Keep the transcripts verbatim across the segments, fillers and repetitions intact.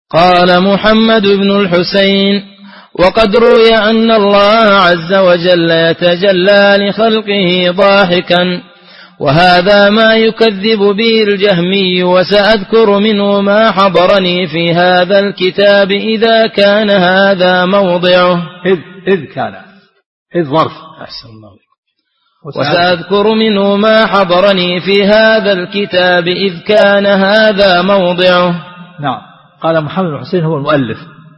قال محمد بن الحسين: وقد روي أن الله عز وجل يتجلى لخلقه ضاحكا، وهذا ما يكذب به الجهمي، وسأذكر منه ما حضرني في هذا الكتاب إذا كان هذا موضعه. إذ, إذ كان إذ ظرف. أحسن الله. وسأذكر منه ما حضرني في هذا الكتاب إذ كان هذا موضعه. نعم. قال محمد بن الحسين هو المؤلف،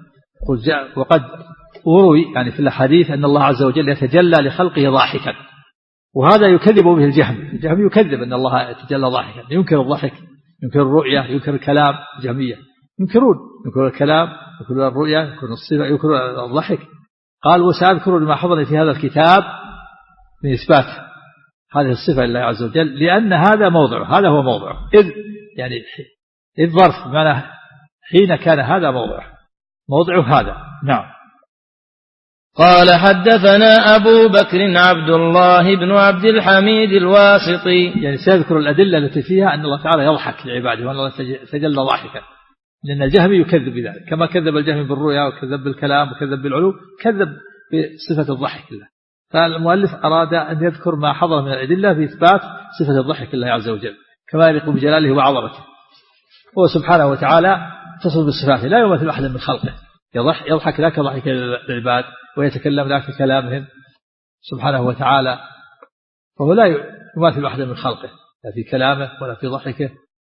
وقد وروي يعني في الحديث أن الله عز وجل يتجلى لخلقه ضاحكا، وهذا يكذب به الجهم. الجهم يكذب أن الله يتجلى ضاحكا، ينكر الضحك، ينكر الرؤية، ينكر الكلام. الجهمية ينكرون ينكر الكلام، ينكر الرؤية، ينكر الصفة، ينكر الضحك. قال: وسأذكر لما حضر في هذا الكتاب من إثبات هذه الصفة لله عز وجل، لأن هذا موضعه، هذا هو موضعه. إذ يعني إذ ظرف، بمعنى حين كان هذا موضعه، موضعه هذا. نعم. قال: حدثنا أبو بكر عبد الله بن عبد الحميد الواسطي. يعني سيذكر الأدلة التي فيها أن الله تعالى يضحك لعباده، وأن الله تجلى ضاحكا، لأن الجهمي يكذب بذلك، كما كذب الجهمي بالرؤيا، وكذب بالكلام، وكذب بالعلو، كذب بصفة الضحك لله. فالمؤلف أراد أن يذكر ما حضر من الأدلة في إثبات صفة الضحك لله عز وجل، كما يليق بجلاله وعظمته. هو سبحانه وتعالى تصف بصفاته، لا يمثل أحد من خلقه. يضحك لا كضحك العباد، ويتكلم لا ككلامهم سبحانه وتعالى، فهو لا يماثل أحد من خلقه، لا في كلامه ولا في ضحكه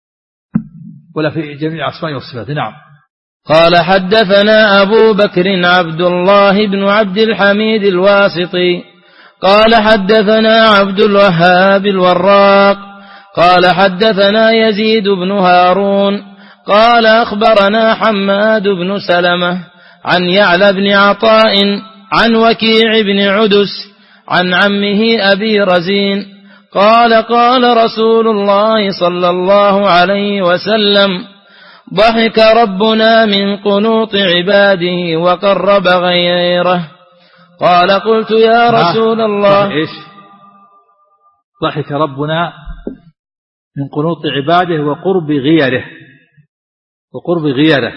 ولا في جميع أسمائه وصفاته. نعم. قال: حدثنا أبو بكر عبد الله بن عبد الحميد الواسطي قال: حدثنا عبد الوهاب الوراق قال: حدثنا يزيد بن هارون قال: أخبرنا حماد بن سلمة عن يعلى بن عطاء عن وكيع بن عدس عن عمه أبي رزين قال: قال رسول الله صلى الله عليه وسلم: ضحك ربنا من قنوط عباده وقرب غيره. قال: قلت يا رسول الله. إيش؟ ضحك ربنا من قنوط عباده وقرب غيره. وقرب غيره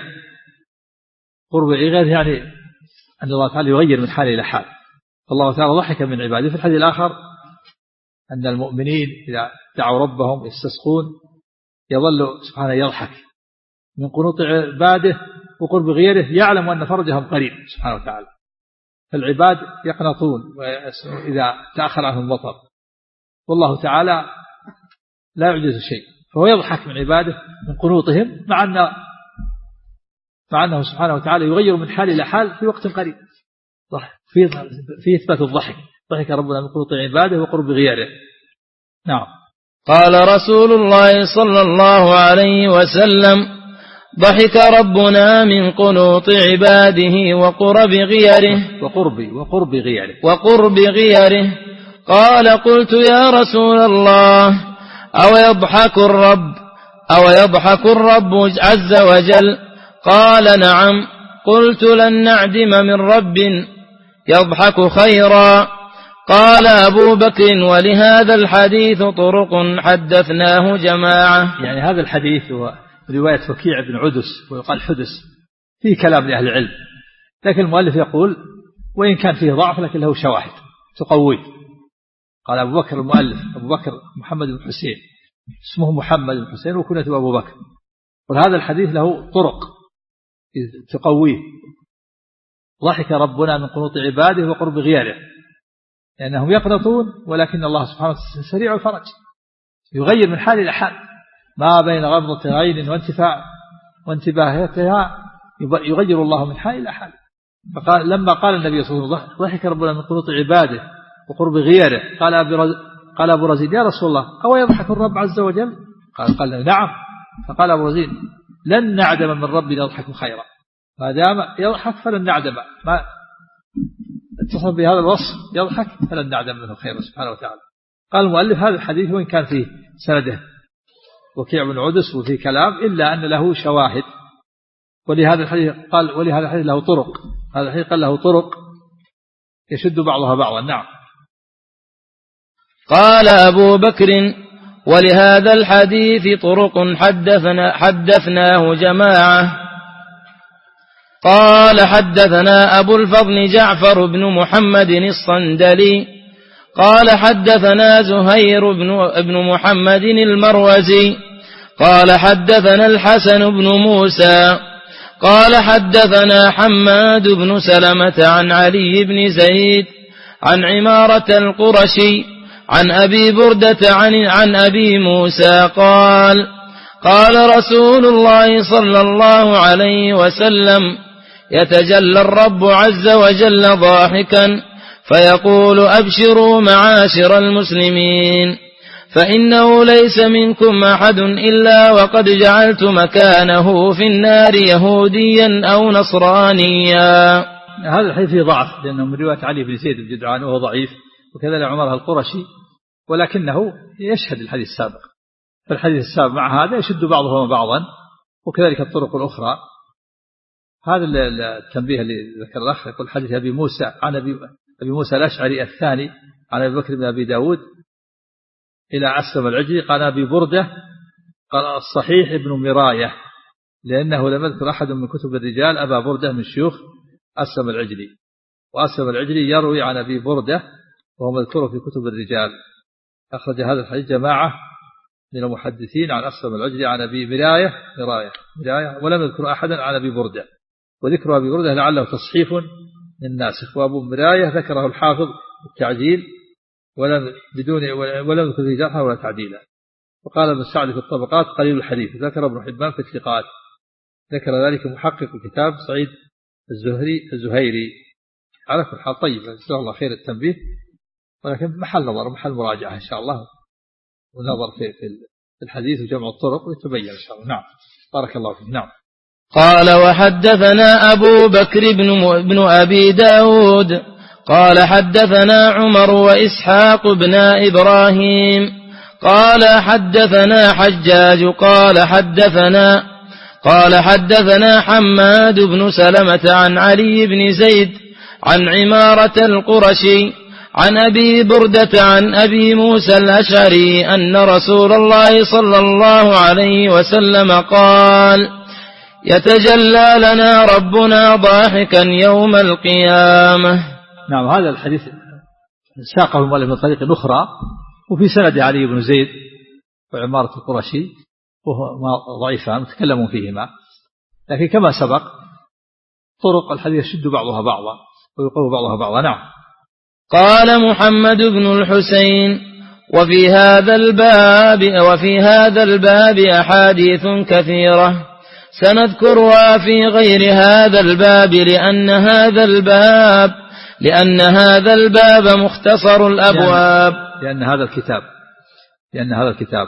قرب غيره يعني أن الله تعالى يغير من حال إلى حال. الله تعالى ضحك من عباده. في الحديث الآخر أن المؤمنين إذا دعوا ربهم يستسقون يظل سبحانه يضحك من قنوط عباده وقرب غيره، يعلم أن فرجهم قريب سبحانه وتعالى. فالعباد يقنطون إذا تأخر عنهم المطر، والله تعالى لا يعجز شيء، فهو يضحك من عباده من قنوطهم، مع أن مع أنه سبحانه وتعالى يغير من حال إلى حال في وقت قريب. في في إثبات الضحك. ضحك ربنا من قنوط عباده وقرب غيره. نعم. قال رسول الله صلى الله عليه وسلم: ضحك ربنا من قنوط عباده وقرب غيره وقرب وقرب غيره وقرب غيره. قال: قلت يا رسول الله: أو يضحك الرب أو يضحك الرب عز وجل؟ قال: نعم. قلت: لن نعدم من رب يضحك خيرا. قال أبو بكر: ولهذا الحديث طرق حدثناه جماعة. يعني هذا الحديث هو رواية وكيع بن عدس، ويقال حدث، فيه كلام لأهل العلم، لكن المؤلف يقول وإن كان فيه ضعف لكن له شواهد تقويه. قال أبو بكر المؤلف أبو بكر محمد بن حسين، اسمه محمد بن حسين وكنيته أبو بكر، وهذا الحديث له طرق تقويه. ضحك ربنا من قنوط عباده وقرب غيره، لأنهم يقنطون، ولكن الله سبحانه وتعالى سريع الفرج، يغير من حال إلى حال، ما بين غمضة عين وانتفاع وانتباهتها يغير الله من حال إلى حال. فقال لما قال النبي صلى الله عليه وسلم: ضحك ربنا من قنوط عباده وقرب غيره، قال قال أبو رزين: يا رسول الله، أو يضحك الرب عز وجل؟ قال قال نعم. فقال أبو رزين: لن نعدم من ربنا يضحك خيرا، ما دام يضحك فلن نعدم، ما اتصل بهذا الوصف يضحك فلن نعدم منه خيرا سبحانه وتعالى. قال المؤلف: هذا الحديث وإن كان فيه سنده وكيع بن عدس وفيه كلام، إلا أن له شواهد، ولهذا الحديث قال ولهذا الحديث له طرق، هذا الحديث قال له طرق يشد بعضها بعضا. نعم. قال أبو بكر: ولهذا الحديث طرق حدثنا حدثناه جماعة. قال حدثنا أبو الفضل جعفر بن محمد الصندلي قال حدثنا زهير بن محمد المروزي قال حدثنا الحسن بن موسى قال حدثنا حماد بن سلمة عن علي بن زيد عن عمارة القرشي عن أبي بردة عن, عن أبي موسى قال قال رسول الله صلى الله عليه وسلم يتجلى الرب عز وجل ضاحكا فيقول أبشروا معاشر المسلمين فإنه ليس منكم أحد إلا وقد جعلت مكانه في النار يهوديا أو نصرانيا. هذا الحديث فيه ضعف لأنه من رواية علي بن زيد بن جدعان وهو ضعيف، وكذلك عمر القرشي، ولكنه يشهد الحديث السابق، فالحديث السابق مع هذا يشد بعضهما بعضا، وكذلك الطرق الأخرى. هذا التنبيه اللي ذكر الأخ يقول حديث أبي موسى عن أبي موسى الأشعري الثاني عن أبي بكر بن أبي داود إلى أسلم العجلي قال أبي بردة قال الصحيح ابن مراية، لأنه لم يذكر أحد من كتب الرجال أبا بردة من شيوخ أسلم العجلي، وأسلم العجلي يروي عن أبي بردة وهو مذكور في كتب الرجال. أخرج هذا الحديث جماعة من المحدثين عن أسلم العجلي عن أبي مراية مراية مراية ولم يذكر أحدا عن أبي بردة، وذكر أبي بردة لعله تصحيف من الناسخ، وأبو مراية ذكره الحافظ بالتعجيل ولم بدون ولم يذكر جرحا ولا تعديلا. وقال ابن سعد في الطبقات قليل الحديث، ذكر ابن حبان في الثقات، ذكر ذلك محقق كتاب سعيد الزهري الزهيري. على كل حال طيب، جزاه الله خير التنبيه، ولكن محل نظر محل مراجعة إن شاء الله، ونظر في في الحديث وجمع الطرق ويتبين إن شاء الله. نعم، بارك الله فيك. نعم. قال وحدثنا أبو بكر بن بن أبي داود قال حدثنا عمر وإسحاق بن إبراهيم قال حدثنا حجاج قال حدثنا قال حدثنا حماد بن سلمة عن علي بن زيد عن عمارة القرشي عن أبي بردة عن أبي موسى الأشعري أن رسول الله صلى الله عليه وسلم قال يتجلى لنا ربنا ضاحكا يوم القيامة. نعم، هذا الحديث ساقه المؤلف من طريق أخرى، وفي سند علي بن زيد وعمارة القرشي وهو ضعيفان متكلمون فيهما، لكن كما سبق طرق الحديث يشد بعضها بعضا ويقوي بعضها بعضا. نعم. قال محمد بن الحسين وفي هذا الباب وفي هذا الباب أحاديث كثيرة سنذكرها في غير هذا الباب لأن هذا الباب لأن هذا الباب مختصر الأبواب لأن هذا الكتاب لأن هذا الكتاب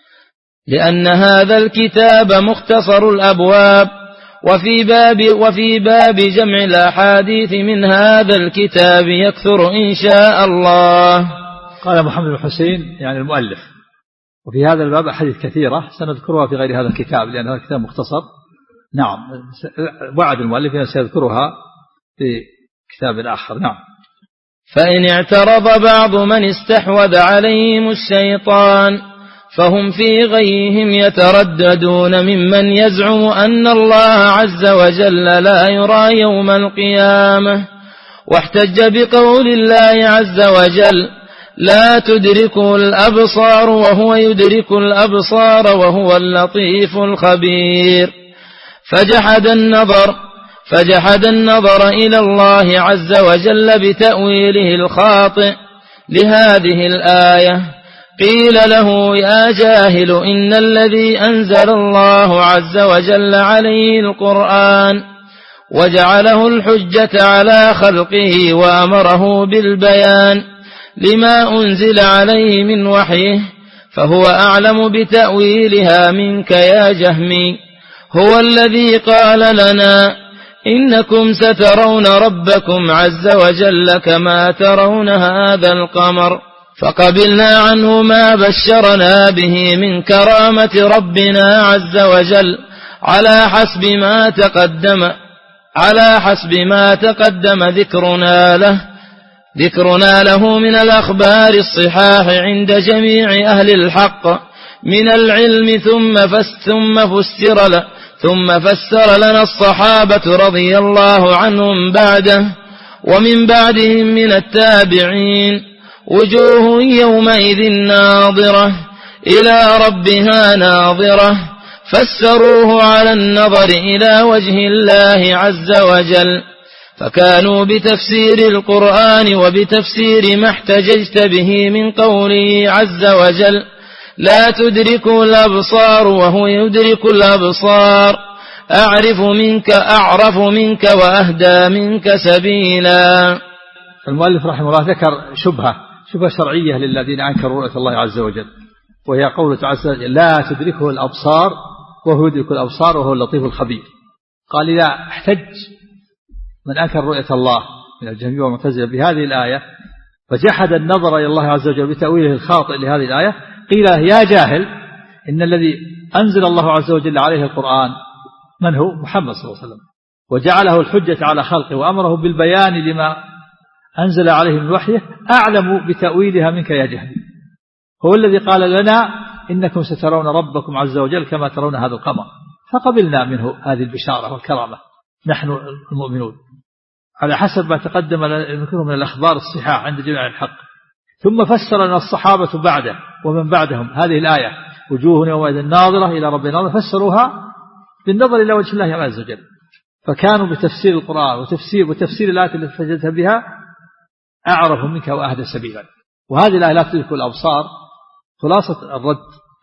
لأن هذا الكتاب مختصر الأبواب وفي باب وفي باب جمع الأحاديث من هذا الكتاب يكثر إن شاء الله. قال محمد بن حسين يعني المؤلف وفي هذا الباب أحاديث كثيرة سنذكرها في غير هذا الكتاب لأن هذا الكتاب مختصر. نعم، وعد المؤلف أن سيذكرها في كتاب آخر. نعم. فإن اعترض بعض من استحوذ عليهم الشيطان فهم في غيهم يترددون ممن يزعم أن الله عز وجل لا يرى يوم القيامة، واحتج بقول الله عز وجل لا تدركه الأبصار وهو يدرك الأبصار وهو اللطيف الخبير، فجحد النظر فجحد النظر إلى الله عز وجل بتأويله الخاطئ لهذه الآية. قيل له يا جاهل إن الذي أنزل الله عز وجل عليه القرآن وجعله الحجة على خلقه وأمره بالبيان لما أنزل عليه من وحيه فهو أعلم بتأويلها منك يا جهمي. هو الذي قال لنا إنكم سترون ربكم عز وجل كما ترون هذا القمر، فقبلنا عنه ما بشرنا به من كرامة ربنا عز وجل على حسب ما تقدم على حسب ما تقدم ذكرنا له ذكرنا له من الأخبار الصحاح عند جميع أهل الحق من العلم ثم ثم فسر له ثم فسر لنا الصحابة رضي الله عنهم بعده ومن بعدهم من التابعين وجوه يومئذ ناظرة إلى ربها ناظرة فسروه على النظر إلى وجه الله عز وجل، فكانوا بتفسير القرآن وبتفسير ما احتججت به من قوله عز وجل لا تدرك الأبصار وهو يدرك الأبصار أعرف منك أعرف منك وأهدى منك سبيلا. المؤلف رحمه الله ذكر شبهة شبهة شرعية للذين أنكروا رؤية الله عز وجل، وهي قوله تعالى لا تدركه الأبصار وهو يدرك الأبصار وهو اللطيف الخبير. قال إذا احتج من أنكر رؤية الله من الجهمية والمعتزلة بهذه الآية فجحد النظر إلى الله عز وجل بتأويله الخاطئ لهذه الآية، قيل يا جاهل إن الذي أنزل الله عز وجل عليه القرآن من هو؟ محمد صلى الله عليه وسلم، وجعله الحجة على خلقه وأمره بالبيان لما أنزل عليه من وحيه، أعلم بتأويلها منك يا جهل. هو الذي قال لنا إنكم سترون ربكم عز وجل كما ترون هذا القمر، فقبلنا منه هذه البشارة والكرامة نحن المؤمنون على حسب ما تقدم نذكره من الأخبار الصحاح عند جميع الحق. ثم فسر لنا الصحابة بعده ومن بعدهم هذه الآية وجوه يومئذ ناظرة إلى ربها ناظرة، فسروها بالنظر إلى وجه الله عز وجل، فكانوا بتفسير القرآن وتفسير وتفسير الآية التي فجدت بها أعرف منك وأهدى سبيلا. وهذه الآية لا تدرك الأبصار خلاصة الرد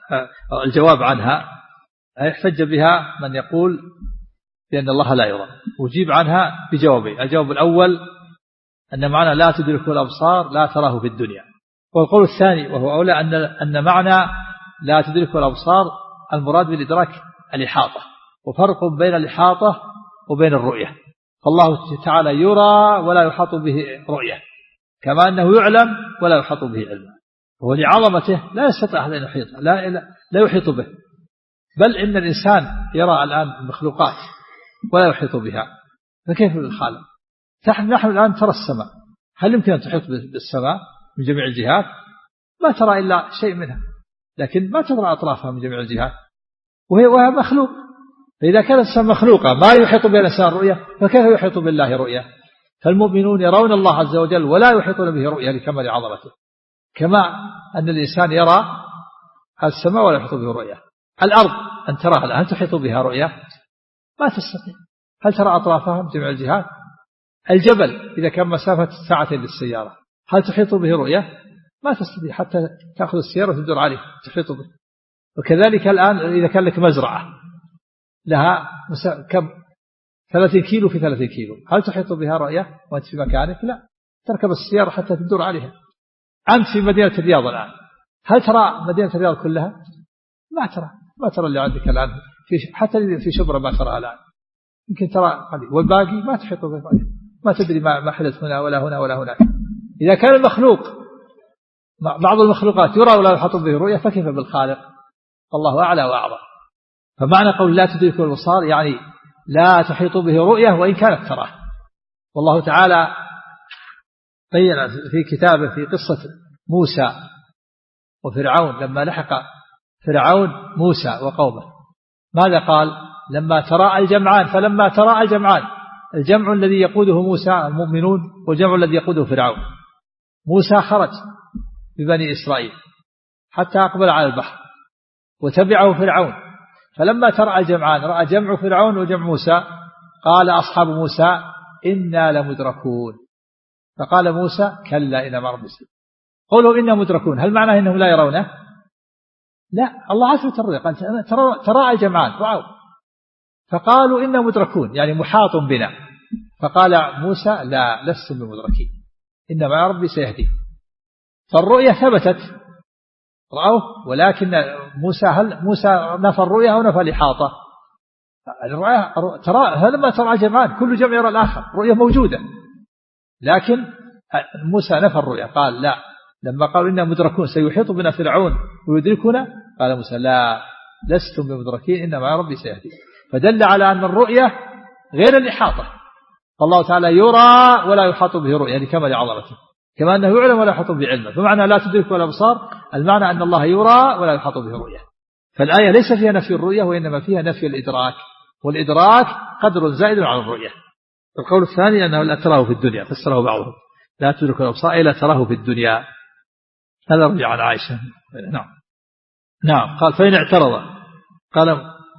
الجواب عنها يحتج بها من يقول بأن الله لا يرى، وجيب عنها بجوابين. الجواب الأول أن معنى لا تدرك الأبصار لا تراه في الدنيا، والقول الثاني وهو أولى أن أن معنى لا تدرك الأبصار المراد بالإدراك الإحاطة، وفرق بين الإحاطة وبين الرؤية. فالله تعالى يرى ولا يحاط به رؤية، كما أنه يعلم ولا يحاط به علما، وهو لعظمته لا يستطيع أحد أن يحيط لا, لا يحيط به، بل إن الإنسان يرى الآن المخلوقات ولا يحيط بها، فكيف بالخالق؟ نحن الآن ترى السماء، هل يمكن أن تحيط بالسماء من جميع الجهات؟ ما ترى إلا شيء منها، لكن ما ترى أطرافها من جميع الجهات، وهي, وهي مخلوق. فإذا كانت السماء مخلوقة ما يحيط بها الإنسان رؤية، فكيف يحيط بالله رؤية؟ فالمؤمنون يرون الله عز وجل ولا يحيطون به رؤية لكمال عظمته، كما أن الإنسان يرى السماء ولا يحيط به رؤية. الأرض أن تراها هل تحيط بها رؤية؟ ما تستطيع. هل ترى أطرافها من جميع الجهات؟ الجبل إذا كان مسافة ساعتين للسيارة هل تحيط به رؤية؟ ما تستطيع، حتى تأخذ السيارة وتدور عليه تحيط به. وكذلك الآن إذا كان لك مزرعة لها كم ثلاثين كيلو في ثلاثين كيلو، هل تحيط بها رؤية وأنت في مكانك؟ لا، تركب السيارة حتى تدور عليها. أنت في مدينة الرياض الآن، هل ترى مدينة الرياض كلها؟ ما ترى، ما ترى اللي عندك الآن في حتى في شبرا ما ترى الآن، يمكن ترى قليل، والباقي ما تحيط به رؤية، ما تدري ما حدث هنا ولا هنا ولا هناك. إذا كان المخلوق بعض المخلوقات يرى ولا يحاط به رؤية، فكيف بالخالق؟ الله أعلى وأعظم. فمعنى قول لا تدرك الأبصار يعني لا تحيط به رؤية وإن كانت تراه. والله تعالى بين في كتابه في قصة موسى وفرعون لما لحق فرعون موسى وقومه، ماذا قال؟ لما تراءى الجمعان، فلما تراءى الجمعان، الجمع الذي يقوده موسى المؤمنون والجمع الذي يقوده فرعون. موسى خرج ببني إسرائيل حتى أقبل على البحر وتبعه فرعون، فلما تراءى الجمعان رأى جمع فرعون وجمع موسى، قال أصحاب موسى إنا لمدركون، فقال موسى كلا إن معي ربي سيهدين. قولوا إنا مدركون هل معناه إنهم لا يرونه؟ لا، الله أثبت الرؤيا، قال تراءى الجمعان رأوا، فقالوا إنا مدركون يعني محاط بنا، فقال موسى لا لستم بمدركين إن معي ربي سيهدين. فالرؤيا ثبتت رأوه، ولكن موسى هل موسى نفى الرؤيا أو نفى الإحاطة؟ الرؤيا ترى لما ترى جمعان كل جمع يرى الآخر، رؤيا موجودة، لكن موسى نفى الرؤيا قال لا. لما قالوا إنا مدركون سيحيط بنا فرعون ويدركنا، قال موسى لا لستم بمدركين إن معي ربي سيهدين. فدل على أن الرؤيا غير الإحاطة، فالله تعالى يرى ولا يحاط به رؤيا لكمال عظمته، كما أنه يعلم ولا يحاط به علما. فمعنى لا تدرك الأبصار المعنى أن الله يرى ولا يحاط به رؤيا. فالآية ليس فيها نفي الرؤيا وإنما فيها نفي الإدراك، والإدراك قدر زائد على الرؤية. القول الثاني أنه لا تراه في الدنيا، فسره بعضهم لا تدرك الأبصار إلا تراه في الدنيا. هذا رجع عن عائشة. نعم نعم. قال فإن اعترض قال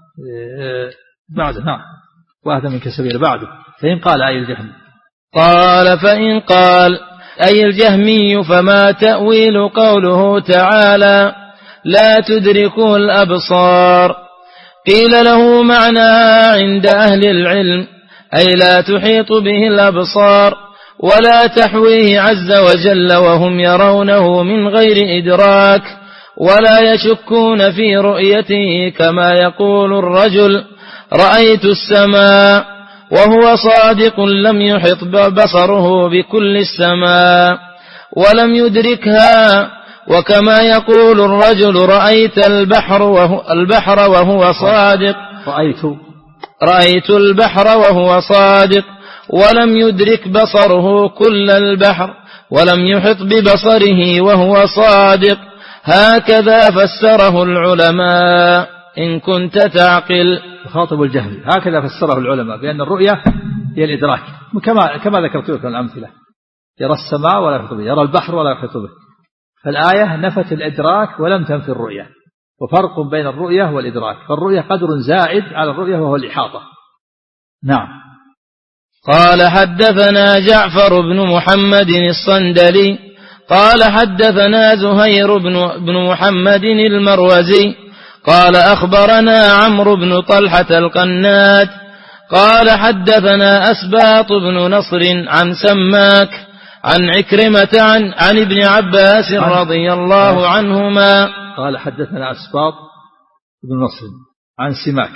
بعده نعم واهدى منك سبيل بعده. فإن قال أي الجهمي قال فإن قال أي الجهمي فما تأويل قوله تعالى لا تدركه الأبصار؟ قيل له معناها عند أهل العلم أي لا تحيط به الأبصار ولا تحويه عز وجل وهم يرونه من غير إدراك ولا يشكون في رؤيته، كما يقول الرجل رأيت السماء وهو صادق لم يحط بصره بكل السماء ولم يدركها، وكما يقول الرجل رأيت البحر وهو, البحر وهو صادق رأيت رأيت البحر وهو صادق ولم يدرك بصره كل البحر ولم يحط ببصره وهو صادق. هكذا فسره العلماء إن كنت تعقل. خاطب الجهل هكذا فسره العلماء بأن الرؤية هي الإدراك، كما كما ذكرت لكم الأمثلة. يرى السماء ولا يحيط به، يرى البحر ولا يحيط به. فالآية نفت الإدراك ولم تنفي الرؤية، وفرق بين الرؤية والإدراك. فالرؤية قدر زائد على الرؤية وهو الإحاطة. نعم. قال حدثنا جعفر بن محمد الصندلي قال حدثنا زهير بن محمد المروزي قال أخبرنا عمرو بن طلحة القناد قال حدثنا أسباط بن نصر عن سماك عن عكرمة عن, عن ابن عباس رضي الله عنهما قال حدثنا أسباط بن نصر عن سماك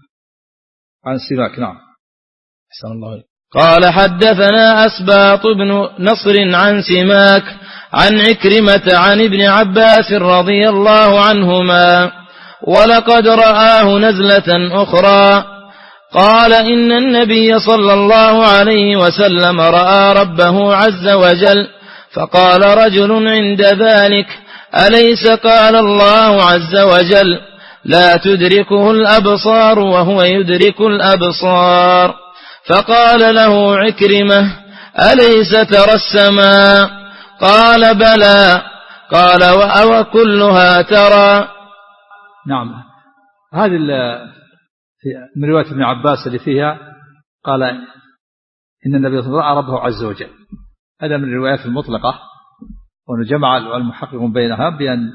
عن سماك نعم أحسن الله. قال حدثنا أسباط بن نصر عن سماك عن عكرمة عن ابن عباس رضي الله عنهما ولقد رآه نزلة أخرى قال إن النبي صلى الله عليه وسلم رأى ربه عز وجل فقال رجل عند ذلك أليس قال الله عز وجل لا تدركه الأبصار وهو يدرك الأبصار؟ فقال له عكرمة أليس ترى السماء؟ قال بلى. قال وأو كلها ترى؟ نعم. هذه من رواية ابن عباس اللي فيها قال إن النبي صلى الله عليه وسلم رأى ربه عز وجل. هذا من الروايات المطلقة، ونجمع المحققون بينها بأن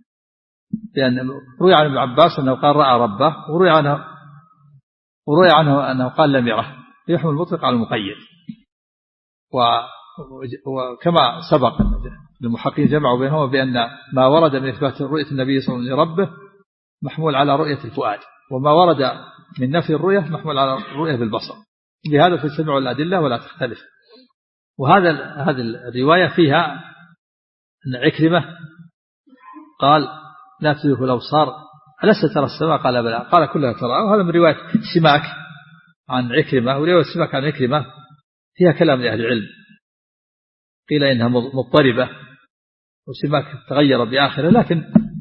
بأن روي عن ابن عباس أنه قال رأى ربه، وروي عنه وروي عنه أنه قال لم يره، يحمل المطلق على المقيد. وكما سبق المحققين جمعوا بينهما بأن ما ورد من إثبات رؤية النبي صلى الله عليه وسلم لربه محمول على رؤية الفؤاد، وما ورد من نفي الرؤية محمول على الرؤية بالبصر. لهذا تجتمع الأدلة ولا تختلف. وهذا هذه الرواية فيها أن عكرمة قال لا تدرك الأبصار ألست ترى السماء؟ قال بلى. قال كلها ترى. وهذا من رواية سماك عن عكرمة، ورواية سماك عن عكرمة فيها كلام لأهل العلم، قيل إنها مضطربة وسماك تغير بآخره، لكن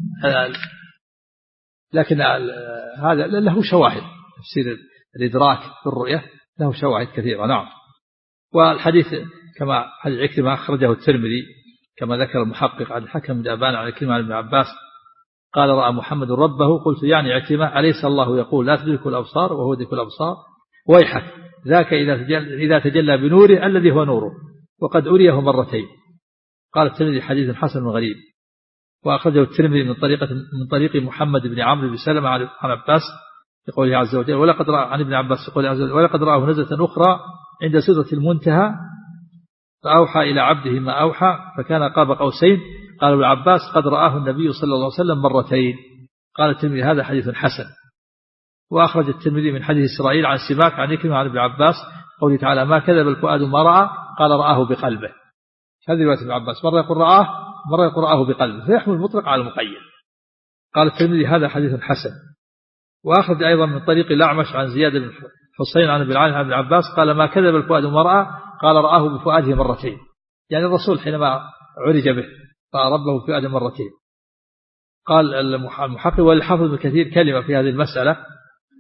لكن هذا له شواهد. تفسير الإدراك بالرؤية له شواهد كثيرة. نعم. والحديث كما حديث عكرمة أخرجه الترمذي كما ذكر المحقق عن الحكم بن أبان عن عكرمة عن ابن عباس قال رأى محمد ربه. قلت يعني عكرمة أليس الله يقول لا تدرك الأبصار وهو يدرك الأبصار؟ ويحك ذاك إذا تجلى, إذا تجلى بنوره الذي هو نوره وقد أريه مرتين. قال الترمذي حديث حسن غريب. وأخرجه الترمذي من طريقة من طريق محمد بن عمرو بن سلمة عن عباس يقول عز وجل ولقد رأى عن ابن عباس يقول عز وجل ولقد رآه نزلة أخرى عند سدرة المنتهى فأوحى إلى عبده ما أوحى فكان قاب قوسين. قال ابن عباس قد رآه النبي صلى الله عليه وسلم مرتين. قال الترمذي هذا حديث حسن. وأخرج الترمذي من حديث إسرائيل عن سماك عن عكرمة عن ابن عباس قوله تعالى ما كذب الفؤاد ما رأى قال رآه بقلبه. هذه رواية ابن عباس، مرة يقول رآه مرة يقول رآه بقلبه، فيحمل المطلق على المقيد. قال الترمذي هذا حديث حسن. وأخرج أيضا من طريق الأعمش عن زياد بن حسين عن ابن عن ابن عباس قال ما كذب الفؤاد ما رأى قال رآه بفؤاده مرتين، يعني الرسول حينما عرج به رأى ربه بفؤاده مرتين. قال المحقق والحافظ ابن كثير كلمة في هذه المسألة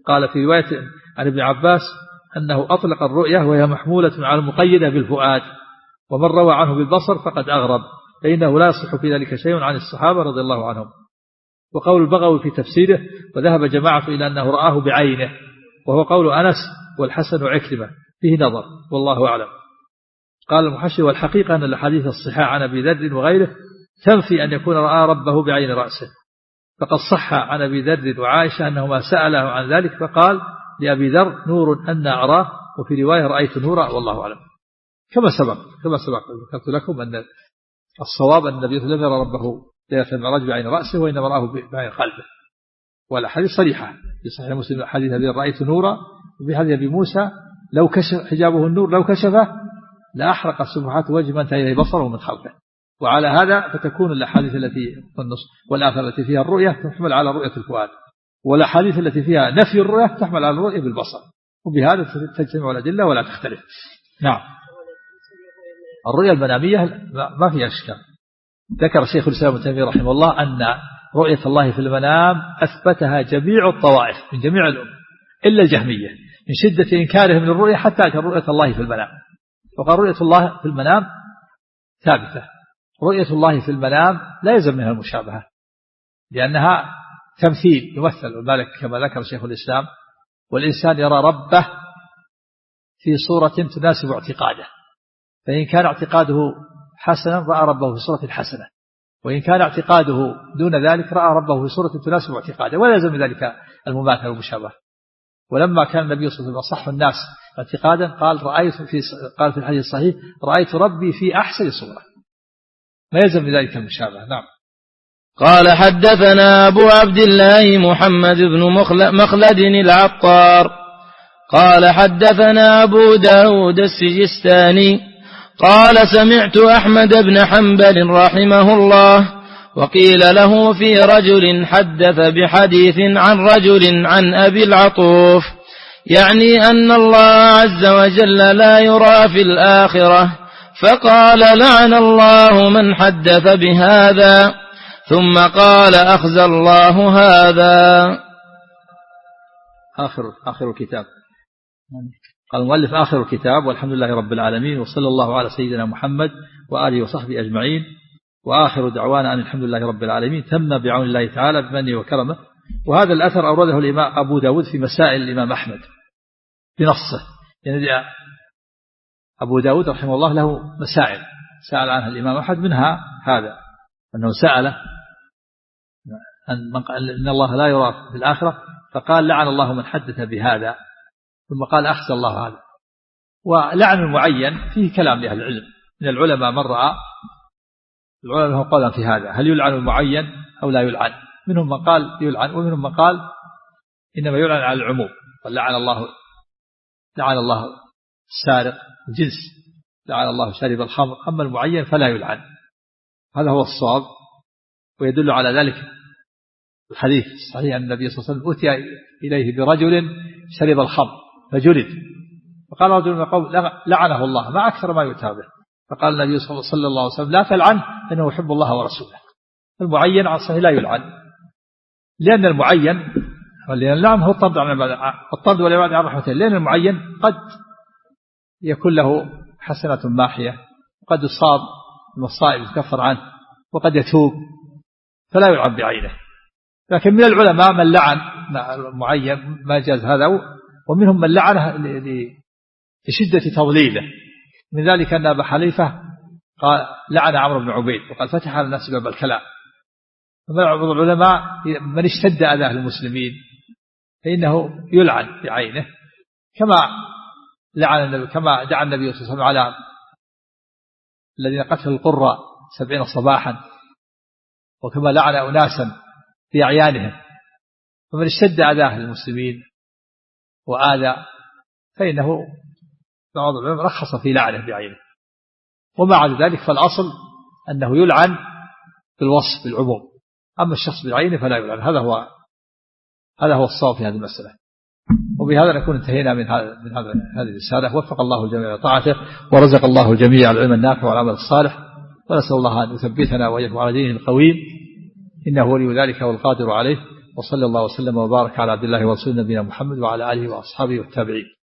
قال في رواية عن ابن عباس أنه أطلق الرؤية وهي محمولة على المقيدة بالفؤاد، ومن روى عنه بالبصر فقد أغرب، فإنه لا يصح في ذلك شيء عن الصحابة رضي الله عنهم. وقول البغوي في تفسيره وذهب جماعة إلى أنه رآه بعينه، وهو قول أنس والحسن وعكرمة، فيه نظر والله أعلم. قال المحشي والحقيقة أن الحديث الصحاح عن أبي ذر وغيره تنفي أن يكون رأى ربه بعين رأسه، فقد صح عن أبي ذر وعائشة أنهما سأله عن ذلك فقال لأبي ذر نور أن أراه، وفي رواية رأيت نورا والله أعلم. كما سبق كما سبق ذكرت لكم أن الصواب أن النبي صلى الله عليه وسلم يرى ربه ليلة المعراج بعين رأسه، وإنما رآه بعين قلبه. والحديث صريحة في صحيح مسلم حديث أبي رأيت نورا، وفي حديث أبي موسى لو كشف حجابه النور لو كشفه لأحرق سبحات وجه من انتهى إليه بصره من خلفه. وعلى هذا فتكون الأحاديث التي والآثار التي فيها الرؤية تحمل على رؤية الفؤاد، والأحاديث التي فيها نفي الرؤية تحمل على الرؤية بالبصر، وبهذا تجتمع الأدلة ولا تختلف. نعم. الرؤية المنامية ما فيها إشكال. ذكر شيخ الإسلام ابن تيمية رحمه الله أن رؤية الله في المنام أثبتها جميع الطوائف من جميع الأمم إلا الجهمية، من شدة إنكارهم للرؤية حتى أنكر رؤية الله في المنام. وقال رؤية الله في المنام ثابتة. رؤية الله في المنام لا يلزم منها المشابهة، لأنها تمثيل يمثل، وذلك كما ذكر شيخ الإسلام والإنسان يرى ربه في صورة تناسب اعتقاده، فإن كان اعتقاده حسنا رأى ربه في صورة حسنة، وإن كان اعتقاده دون ذلك رأى ربه في صورة تناسب اعتقاده، ولا يلزم ذلك المماثلة والمشابهة. ولما كان النبي صلى الله عليه وسلم أصح الناس اعتقادا قال رأيت في قال في الحديث الصحيح رأيت ربي في أحسن صورة، ما يلزم ذلك المشابهة. نعم. قال حدثنا أبو عبد الله محمد بن مخلد العطار قال حدثنا أبو داود السجستاني قال سمعت أحمد بن حنبل رحمه الله وقيل له في رجل حدث بحديث عن رجل عن أبي العطوف، يعني أن الله عز وجل لا يرى في الآخرة، فقال لعن الله من حدث بهذا، ثم قال أخزى الله هذا. آخر آخر الكتاب. قال المؤلف آخر الكتاب، والحمد لله رب العالمين، وصلى الله على سيدنا محمد وآله وصحبه أجمعين، وآخر دعوانا أن الحمد لله رب العالمين، تم بعون الله تعالى بمنه وكرمه. وهذا الأثر أورده الإمام أبو داود في مسائل الإمام أحمد بنصه، يعني أبو داود رحمه الله له مسائل سأل عنها الإمام أحمد، منها هذا أنه سأل أن الله لا يرى في الآخرة، فقال لعن الله من حدث بهذا، ثم قال أخزى الله هذا. ولعن المعين فيه كلام لأهل العلم، من العلماء من رأى العلماء هم قولا في هذا، هل يلعن المعين أو لا يلعن؟ منهم من قال يلعن، ومنهم من قال إنما يلعن على العموم، ولعن الله لعن الله السارق الجنس، لعن الله شارب الخمر، أما المعين فلا يلعن. هذا هو الصواب، ويدل على ذلك الحديث الصحيح أن النبي صلى الله عليه وسلم أتي إليه برجل شرب الخمر فجلد، فقال رجل من القوم لعنه الله، ما أكثر ما يؤتى به، فقال النبي صلى الله عليه وسلم لا تلعن إنه يحب الله ورسوله. المعين عن صحيح لا يلعن، لأن المعين لأن اللعن هو الطرد عن الطرد والإبعاد عن رحمته، لأن المعين قد يكون له حسنة ماحية، وقد يصاب المصائب يكفر عنه، وقد يتوب، فلا يلعن بعينه. لكن من العلماء من لعن معين ما جاز هذا، ومنهم من لعنه لشدة تضليله، من ذلك أن أبا حنيفة قال لعن عمرو بن عبيد وقال فتح على الناس باب الكلام. بعض العلماء من اشتد أذاه المسلمين فإنه يلعن بعينه، كما لعن النبي كما دعا النبي صلى الله عليه وسلم على الذين قتلوا القرى سبعين صباحا، وكما لعن أناسا في أعيانهم. فمن اشتد أذاه المسلمين وآذى فإنه بعض العلماء رخص في لعنه بعينه، وما عدا ذلك فالأصل أنه يلعن بالوصف بالعموم، أما الشخص بعينه فلا يلعن. هذا هو هذا هو الصواب في هذه المسألة. وبهذا نكون انتهينا من هذا من هذا هذه الرسالة. وفق الله الجميع لطاعته، ورزق الله الجميع العلم النافع والعمل الصالح، ونسأل الله أن يثبتنا وإياكم على دينه القويم، إنه ولي ذلك والقادر عليه. وصلى الله وسلم وبارك على عبد الله ورسوله نبينا محمد وعلى آله وأصحابه والتابعين.